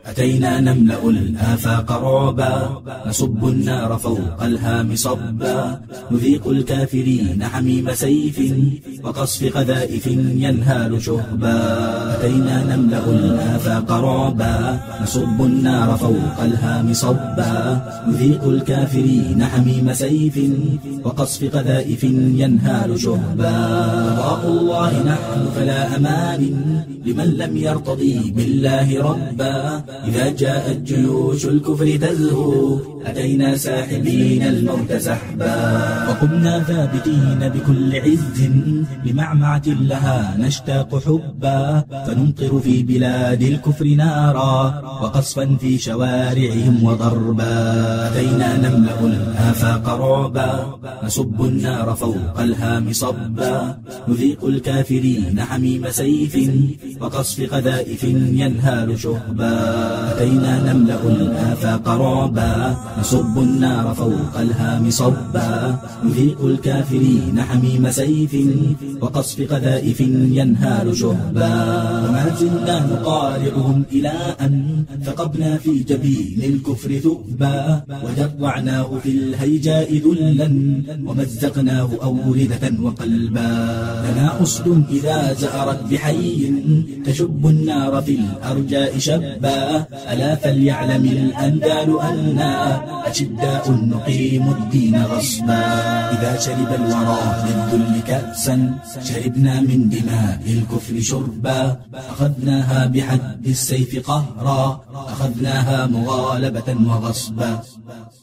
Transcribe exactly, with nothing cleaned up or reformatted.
أتينا نملأ الآفاق رعبا، نصب النار فوق الهام صبا، نذيق الكافرين حميم سيف وقصف قذائف ينهال شهبا. أتينا نملأ الآفاق رعبا، نصب النار فوق الهام صبا، نذيق الكافرين حميم سيف وقصف قذائف ينهال شهبا. قضاء الله نحن فلا أمان لمن لم يرتضي بالله ربا. إذا جاءت جيوش الكفر تزهو أتينا ساحبين الموت سحبا. وقمنا ثابتين بكل عز لمعمعة لها نشتاق حبا، فنمطر في بلاد الكفر نارا وقصفا في شوارعهم وضربا. أتينا نملأ الآفاق رعبا، نصب النار فوق الهام صبا، نذيق الكافرين حميم سيف وقصف قذائف ينهال شهبا. أتينا نملأ الآفاق رعبا، نصب النار فوق الهام صبا، نذيق الكافرين حميم سيف وقصف قذائف ينهال شهبا. وما زلنا نقارعهم إلى أن ثقبنا في جبين الكفر ثؤبا، وجرعناه في الهيجاء ذلا ومزقناه أوردة وقلبا. لنا أسد إذا زأرت بحي تشب النار في الأرجاء شبا، ألا فليعلم الأندال أنا أشداء نقيم الدين غصبا. إذا شرب الورى للذل كأسا شربنا من دماء الكفر شربا، أخذناها بحد السيف قهرا، أخذناها مغالبة وغصبا.